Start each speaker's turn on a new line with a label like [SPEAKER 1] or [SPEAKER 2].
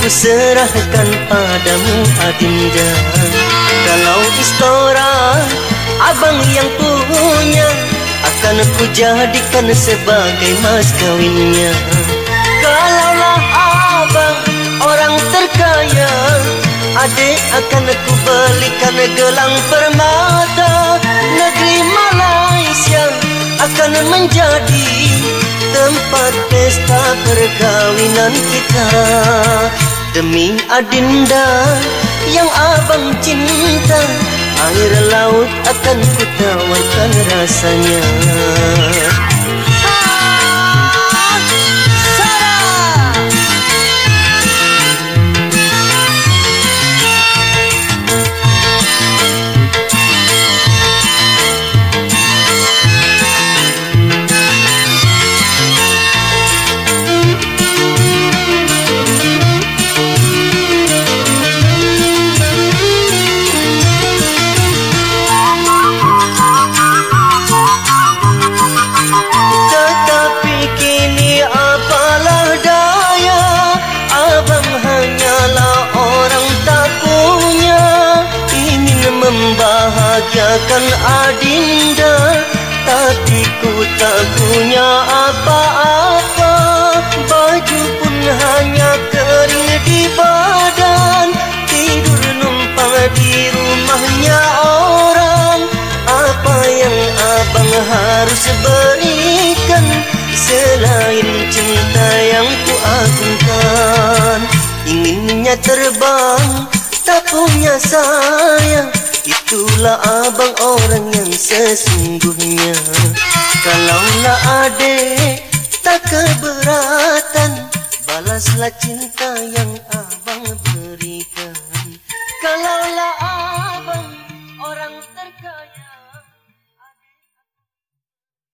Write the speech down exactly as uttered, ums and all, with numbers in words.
[SPEAKER 1] ku serahkan padamu Adinda. Kalau istora abang yang punya, akan ku jadikan sebagai mas kawinnya. Kalaulah abang orang terkaya, adik akan ku belikan gelang permata. Negeri Malaysia akan menjadi tempat pesta perkawinan kita. Demi Adinda yang abang cinta, air laut akan ku tawarkan rasanya. Membahagiakan Adinda, tapi ku tak punya apa-apa. Baju pun hanya kering di badan, tidur numpang di rumahnya orang. Apa yang abang harus berikan selain cinta yang ku agungkan? Inginnya terbang, tak punya sayang, itulah abang orang yang sesungguhnya. Kalaulah adik tak keberatan, balaslah cinta yang abang berikan. Kalaulah